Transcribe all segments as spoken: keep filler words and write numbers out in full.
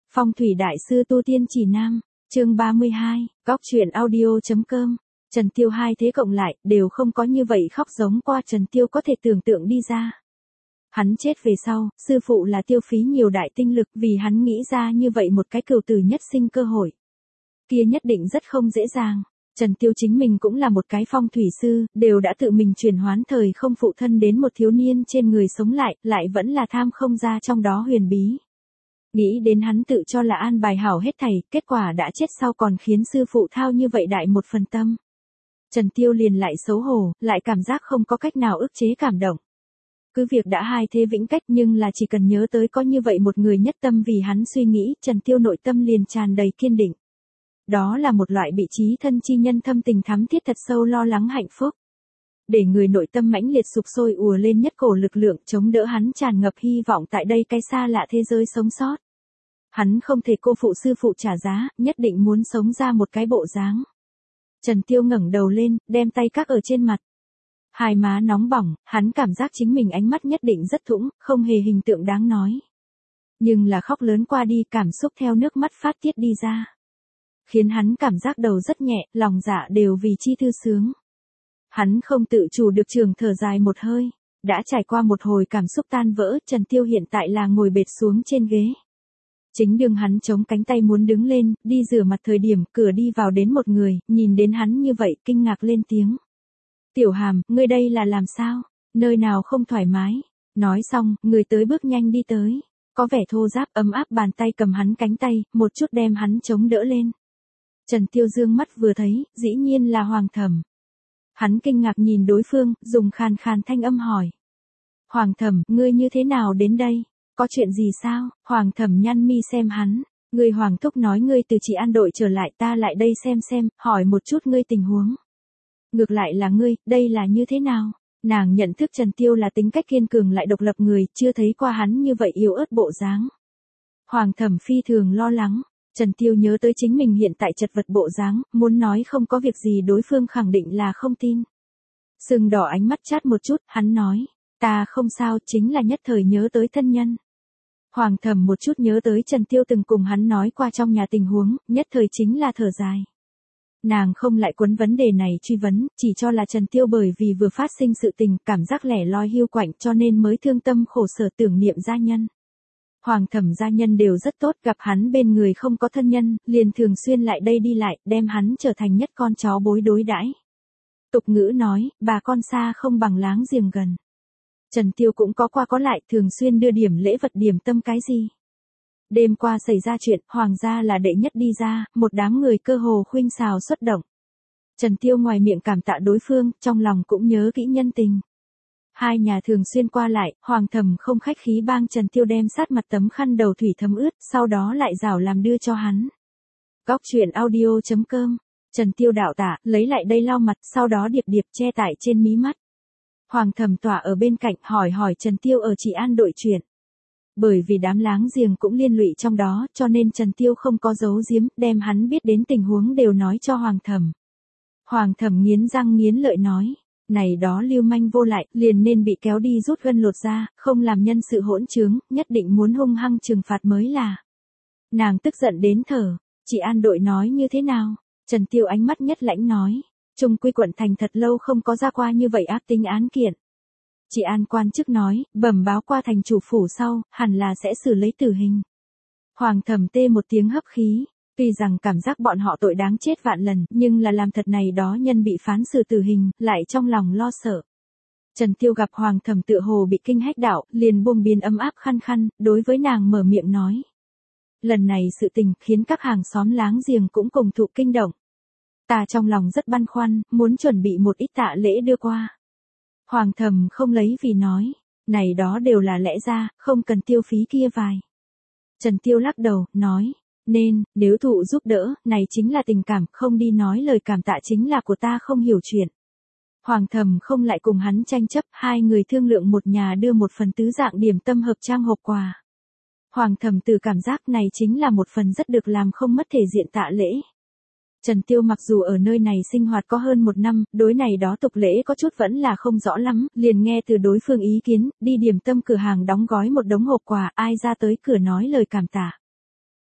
Phong thủy đại sư tu tiên chỉ nam, chương ba mươi hai, góc truyện audio.com. Trần Tiêu hai thế cộng lại, đều không có như vậy khóc giống qua Trần Tiêu có thể tưởng tượng đi ra. Hắn chết về sau, sư phụ là tiêu phí nhiều đại tinh lực vì hắn nghĩ ra như vậy một cái cửu tử nhất sinh cơ hội. Kia nhất định rất không dễ dàng. Trần Tiêu chính mình cũng là một cái phong thủy sư, đều đã tự mình chuyển hoán thời không phụ thân đến một thiếu niên trên người sống lại, lại vẫn là tham không ra trong đó huyền bí. Nghĩ đến hắn tự cho là an bài hảo hết thảy, kết quả đã chết sau còn khiến sư phụ thao như vậy đại một phần tâm. Trần Tiêu liền lại xấu hổ, lại cảm giác không có cách nào ức chế cảm động. Cứ việc đã hai thế vĩnh cách nhưng là chỉ cần nhớ tới có như vậy một người nhất tâm vì hắn suy nghĩ, Trần Tiêu nội tâm liền tràn đầy kiên định. Đó là một loại bị chí thân chi nhân thâm tình thắm thiết thật sâu lo lắng hạnh phúc. Để người nội tâm mãnh liệt sục sôi ùa lên nhất cổ lực lượng chống đỡ hắn tràn ngập hy vọng tại đây cái xa lạ thế giới sống sót. Hắn không thể cô phụ sư phụ trả giá, nhất định muốn sống ra một cái bộ dáng. Trần Tiêu ngẩng đầu lên, đem tay các ở trên mặt. Hai má nóng bỏng, hắn cảm giác chính mình ánh mắt nhất định rất thũng, không hề hình tượng đáng nói. Nhưng là khóc lớn qua đi, cảm xúc theo nước mắt phát tiết đi ra. Khiến hắn cảm giác đầu rất nhẹ, lòng dạ đều vì chi thư sướng. Hắn không tự chủ được trường thở dài một hơi. Đã trải qua một hồi cảm xúc tan vỡ, Trần Tiêu hiện tại là ngồi bệt xuống trên ghế. Chính đường hắn chống cánh tay muốn đứng lên, đi rửa mặt thời điểm, cửa đi vào đến một người, nhìn đến hắn như vậy, kinh ngạc lên tiếng. Tiểu Hàm, ngươi đây là làm sao? Nơi nào không thoải mái? Nói xong, người tới bước nhanh đi tới. Có vẻ thô ráp ấm áp bàn tay cầm hắn cánh tay, một chút đem hắn chống đỡ lên. Trần Tiêu dương mắt vừa thấy, dĩ nhiên là Hoàng Thẩm. Hắn kinh ngạc nhìn đối phương, dùng khàn khàn thanh âm hỏi. Hoàng Thẩm, ngươi như thế nào đến đây? Có chuyện gì sao? Hoàng Thẩm nhăn mi xem hắn. Người Hoàng Thúc nói ngươi từ Trị An đội trở lại, ta lại đây xem xem, hỏi một chút ngươi tình huống. Ngược lại là ngươi, đây là như thế nào? Nàng nhận thức Trần Tiêu là tính cách kiên cường lại độc lập người, chưa thấy qua hắn như vậy yếu ớt bộ dáng. Hoàng Thẩm phi thường lo lắng. Trần Tiêu nhớ tới chính mình hiện tại chật vật bộ dáng, muốn nói không có việc gì đối phương khẳng định là không tin. Sừng đỏ ánh mắt chát một chút, hắn nói, ta không sao, chính là nhất thời nhớ tới thân nhân. Hoàng Thẩm một chút nhớ tới Trần Tiêu từng cùng hắn nói qua trong nhà tình huống, nhất thời chính là thở dài. Nàng không lại quấn vấn đề này truy vấn, chỉ cho là Trần Tiêu bởi vì vừa phát sinh sự tình, cảm giác lẻ loi hiu quạnh cho nên mới thương tâm khổ sở tưởng niệm gia nhân. Hoàng Thẩm gia nhân đều rất tốt, gặp hắn bên người không có thân nhân, liền thường xuyên lại đây đi lại, đem hắn trở thành nhất con chó bối đối đãi. Tục ngữ nói, bà con xa không bằng láng giềng gần. Trần Tiêu cũng có qua có lại, thường xuyên đưa điểm lễ vật điểm tâm cái gì. Đêm qua xảy ra chuyện, Hoàng gia là đệ nhất đi ra, một đám người cơ hồ khuynh xào xuất động. Trần Tiêu ngoài miệng cảm tạ đối phương, trong lòng cũng nhớ kỹ nhân tình. Hai nhà thường xuyên qua lại, Hoàng Thẩm không khách khí bang Trần Tiêu đem sát mặt tấm khăn đầu thủy thấm ướt, sau đó lại rảo làm đưa cho hắn. Góc truyện audio.com. Trần Tiêu đạo tạ, lấy lại đây lau mặt, sau đó điệp điệp che tải trên mí mắt. Hoàng Thẩm tỏa ở bên cạnh hỏi hỏi Trần Tiêu ở Trị An đội chuyện. Bởi vì đám láng giềng cũng liên lụy trong đó, cho nên Trần Tiêu không có giấu giếm, đem hắn biết đến tình huống đều nói cho Hoàng Thẩm. Hoàng Thẩm nghiến răng nghiến lợi nói, này đó lưu manh vô lại, liền nên bị kéo đi rút gân lột ra, không làm nhân sự hỗn trướng, nhất định muốn hung hăng trừng phạt mới là. Nàng tức giận đến thở, Trị An đội nói như thế nào? Trần Tiêu ánh mắt nhất lãnh nói, Trung Quy quận thành thật lâu không có ra qua như vậy ác tính án kiện. Trị An quan chức nói, bẩm báo qua thành chủ phủ sau, hẳn là sẽ xử lấy tử hình. Hoàng Thẩm tê một tiếng hấp khí, tuy rằng cảm giác bọn họ tội đáng chết vạn lần, nhưng là làm thật này đó nhân bị phán xử tử hình, lại trong lòng lo sợ. Trần Tiêu gặp Hoàng Thẩm tựa hồ bị kinh hách đảo, liền buông biên ấm áp khăn khăn, đối với nàng mở miệng nói. Lần này sự tình khiến các hàng xóm láng giềng cũng cùng thụ kinh động. Ta trong lòng rất băn khoăn, muốn chuẩn bị một ít tạ lễ đưa qua. Hoàng Thẩm không lấy vì nói, này đó đều là lẽ ra, không cần tiêu phí kia vài. Trần Tiêu lắc đầu, nói, nên, nếu thụ giúp đỡ, này chính là tình cảm, không đi nói lời cảm tạ chính là của ta không hiểu chuyện. Hoàng Thẩm không lại cùng hắn tranh chấp, hai người thương lượng một nhà đưa một phần tứ dạng điểm tâm hợp trang hộp quà. Hoàng Thẩm từ cảm giác này chính là một phần rất được làm không mất thể diện tạ lễ. Trần Tiêu mặc dù ở nơi này sinh hoạt có hơn một năm, đối này đó tục lễ có chút vẫn là không rõ lắm, liền nghe từ đối phương ý kiến, đi điểm tâm cửa hàng đóng gói một đống hộp quà, ai ra tới cửa nói lời cảm tạ.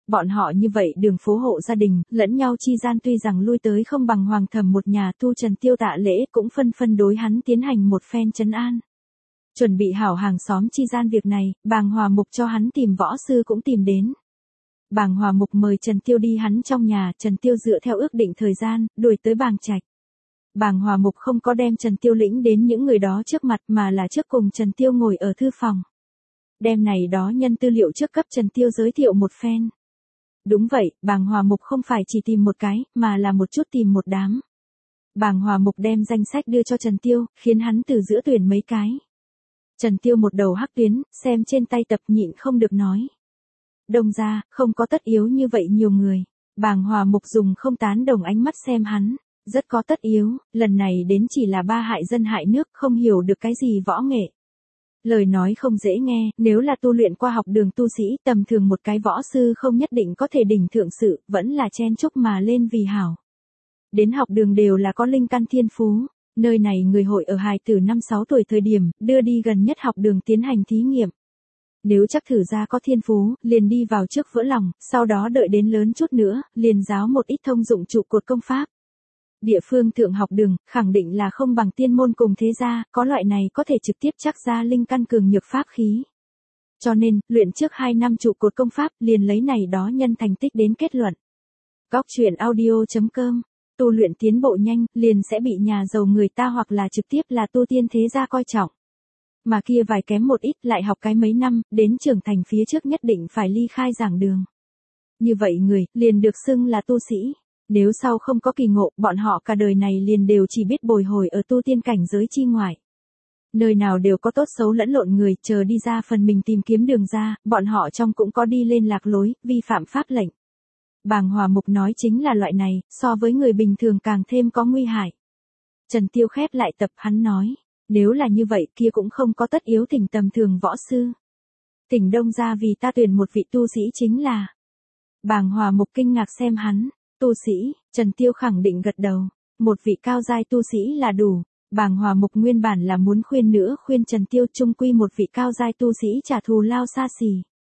Bọn họ như vậy đường phố hộ gia đình, lẫn nhau chi gian tuy rằng lui tới không bằng Hoàng Thẩm một nhà, Thu Trần Tiêu Tạ Lễ cũng phân phân đối hắn tiến hành một phen trấn an. Chuẩn bị hảo hàng xóm chi gian việc này, Bàng Hòa Mục cho hắn tìm võ sư cũng tìm đến. Bàng Hòa Mục mời Trần Tiêu đi hắn trong nhà, Trần Tiêu dựa theo ước định thời gian, đuổi tới Bàng Trạch. Bàng Hòa Mục không có đem Trần Tiêu lĩnh đến những người đó trước mặt mà là trước cùng Trần Tiêu ngồi ở thư phòng. Đem này đó nhân tư liệu trước cấp Trần Tiêu giới thiệu một phen. Đúng vậy, Bàng Hòa Mục không phải chỉ tìm một cái, mà là một chút tìm một đám. Bàng Hòa Mục đem danh sách đưa cho Trần Tiêu, khiến hắn từ giữa tuyển mấy cái. Trần Tiêu một đầu hắc tuyến, xem trên tay tập nhịn không được nói. Đông ra, không có tất yếu như vậy nhiều người. Bàng Hòa Mục dùng không tán đồng ánh mắt xem hắn. Rất có tất yếu, lần này đến chỉ là ba hại dân hại nước, không hiểu được cái gì võ nghệ. Lời nói không dễ nghe, nếu là tu luyện qua học đường tu sĩ, tầm thường một cái võ sư không nhất định có thể đỉnh thượng sự, vẫn là chen chúc mà lên vì hảo. Đến học đường đều là có linh căn thiên phú, nơi này người hội ở hài từ năm sáu tuổi thời điểm, đưa đi gần nhất học đường tiến hành thí nghiệm. Nếu chắc thử ra có thiên phú, liền đi vào trước vỡ lòng, sau đó đợi đến lớn chút nữa, liền giáo một ít thông dụng trụ cột công pháp. Địa phương thượng học đường, khẳng định là không bằng tiên môn cùng thế gia, có loại này có thể trực tiếp chắc ra linh căn cường nhược pháp khí. Cho nên, luyện trước hai năm trụ cột công pháp, liền lấy này đó nhân thành tích đến kết luận. Góc truyện audio chấm com, tu luyện tiến bộ nhanh, liền sẽ bị nhà giàu người ta hoặc là trực tiếp là tu tiên thế gia coi trọng. Mà kia vài kém một ít lại học cái mấy năm, đến trưởng thành phía trước nhất định phải ly khai giảng đường. Như vậy người, liền được xưng là tu sĩ. Nếu sau không có kỳ ngộ, bọn họ cả đời này liền đều chỉ biết bồi hồi ở tu tiên cảnh giới chi ngoại. Nơi nào đều có tốt xấu lẫn lộn người, chờ đi ra phần mình tìm kiếm đường ra, bọn họ trong cũng có đi lên lạc lối, vi phạm pháp lệnh. Bàng Hòa Mục nói chính là loại này, so với người bình thường càng thêm có nguy hại. Trần Tiêu khép lại tập hắn nói, nếu là như vậy kia cũng không có tất yếu thỉnh tầm thường võ sư. Thỉnh Đông ra vì ta tuyển một vị tu sĩ chính là. Bàng Hòa Mục kinh ngạc xem hắn. Tu sĩ, Trần Tiêu khẳng định gật đầu, một vị cao giai tu sĩ là đủ. Bàng Hòa Mục nguyên bản là muốn khuyên nữa khuyên Trần Tiêu chung quy một vị cao giai tu sĩ trả thù lao xa xỉ.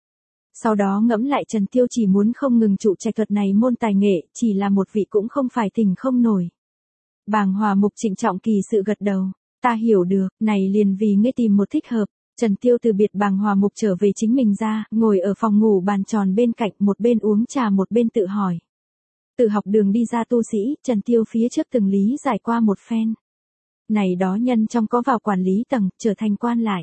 Sau đó ngẫm lại Trần Tiêu chỉ muốn không ngừng trụ trạch thuật này môn tài nghệ, chỉ là một vị cũng không phải thỉnh không nổi. Bàng Hòa Mục trịnh trọng kỳ sự gật đầu, ta hiểu được, này liền vì ngươi tìm một thích hợp. Trần Tiêu từ biệt Bàng Hòa Mục trở về chính mình ra, ngồi ở phòng ngủ bàn tròn bên cạnh, một bên uống trà một bên tự hỏi. Từ học đường đi ra tu sĩ, Trần Tiêu phía trước từng lý giải qua một phen. Này đó nhân trong có vào quản lý tầng, trở thành quan lại.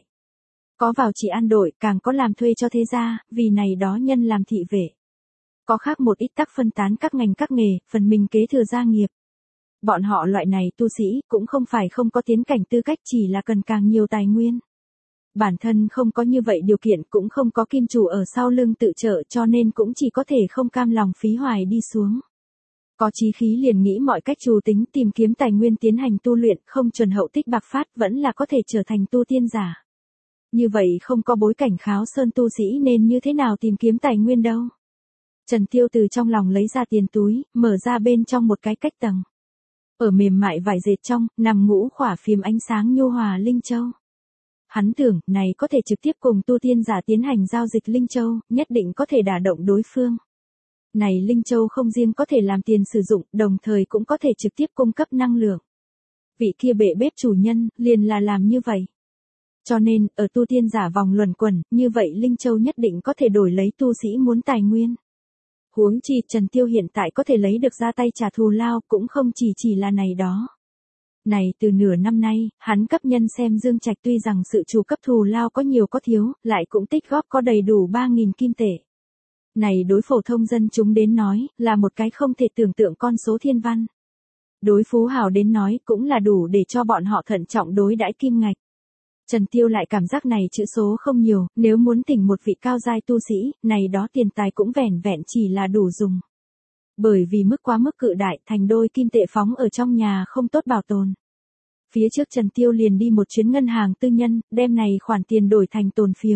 Có vào trị an đội, càng có làm thuê cho thế gia, vì này đó nhân làm thị vệ. Có khác một ít tắc phân tán các ngành các nghề, phần mình kế thừa gia nghiệp. Bọn họ loại này tu sĩ, cũng không phải không có tiến cảnh tư cách, chỉ là cần càng nhiều tài nguyên. Bản thân không có như vậy điều kiện, cũng không có kim chủ ở sau lưng tự trợ, cho nên cũng chỉ có thể không cam lòng phí hoài đi xuống. Có chí khí liền nghĩ mọi cách trù tính tìm kiếm tài nguyên tiến hành tu luyện, không chuẩn hậu tích bạc phát vẫn là có thể trở thành tu tiên giả. Như vậy không có bối cảnh kháo sơn tu sĩ nên như thế nào tìm kiếm tài nguyên đâu. Trần Tiêu từ trong lòng lấy ra tiền túi, mở ra bên trong một cái cách tầng. Ở mềm mại vải dệt trong, nằm ngũ khỏa phím ánh sáng nhu hòa linh châu. Hắn tưởng, này có thể trực tiếp cùng tu tiên giả tiến hành giao dịch linh châu, nhất định có thể đả động đối phương. Này linh châu không riêng có thể làm tiền sử dụng, đồng thời cũng có thể trực tiếp cung cấp năng lượng. Vị kia bệ bếp chủ nhân, liền là làm như vậy. Cho nên, ở tu tiên giả vòng luẩn quẩn, như vậy linh châu nhất định có thể đổi lấy tu sĩ muốn tài nguyên. Huống chi Trần Tiêu hiện tại có thể lấy được ra tay trả thù lao, cũng không chỉ chỉ là này đó. Này từ nửa năm nay, hắn cấp nhân xem Dương Trạch tuy rằng sự chủ cấp thù lao có nhiều có thiếu, lại cũng tích góp có đầy đủ ba nghìn kim tệ. Này đối phổ thông dân chúng đến nói, là một cái không thể tưởng tượng con số thiên văn. Đối phú hào đến nói cũng là đủ để cho bọn họ thận trọng đối đãi kim ngạch. Trần Tiêu lại cảm giác này chữ số không nhiều, nếu muốn thỉnh một vị cao giai tu sĩ, này đó tiền tài cũng vẻn vẹn chỉ là đủ dùng. Bởi vì mức quá mức cự đại, thành đôi kim tệ phóng ở trong nhà không tốt bảo tồn. Phía trước Trần Tiêu liền đi một chuyến ngân hàng tư nhân, đem này khoản tiền đổi thành tồn phiếu.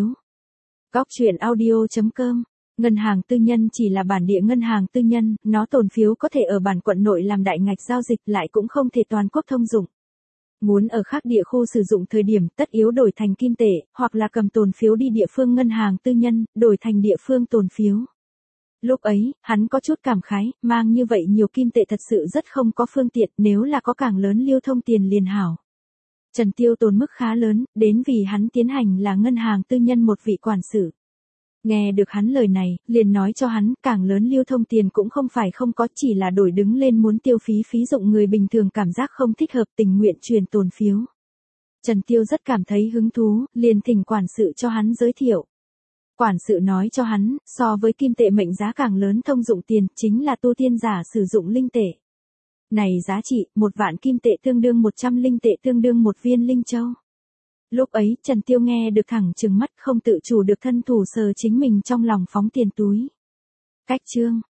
Góc truyện audio chấm com. Ngân hàng tư nhân chỉ là bản địa ngân hàng tư nhân, nó tồn phiếu có thể ở bản quận nội làm đại ngạch giao dịch lại cũng không thể toàn quốc thông dụng. Muốn ở khác địa khu sử dụng thời điểm tất yếu đổi thành kim tệ, hoặc là cầm tồn phiếu đi địa phương ngân hàng tư nhân, đổi thành địa phương tồn phiếu. Lúc ấy, hắn có chút cảm khái, mang như vậy nhiều kim tệ thật sự rất không có phương tiện, nếu là có càng lớn lưu thông tiền liền hảo. Trần Tiêu tốn mức khá lớn, đến vì hắn tiến hành là ngân hàng tư nhân một vị quản sự. Nghe được hắn lời này, liền nói cho hắn, càng lớn lưu thông tiền cũng không phải không có, chỉ là đổi đứng lên muốn tiêu phí phí dụng người bình thường cảm giác không thích hợp, tình nguyện truyền tồn phiếu. Trần Tiêu rất cảm thấy hứng thú, liền thỉnh quản sự cho hắn giới thiệu. Quản sự nói cho hắn, so với kim tệ mệnh giá càng lớn thông dụng tiền, chính là tu tiên giả sử dụng linh tệ. Này giá trị, một vạn kim tệ tương đương một trăm linh tệ tương đương một viên linh châu. Lúc ấy, Trần Tiêu nghe được thẳng trừng mắt không tự chủ được thân thủ sờ chính mình trong lòng phóng tiền túi. Cách chương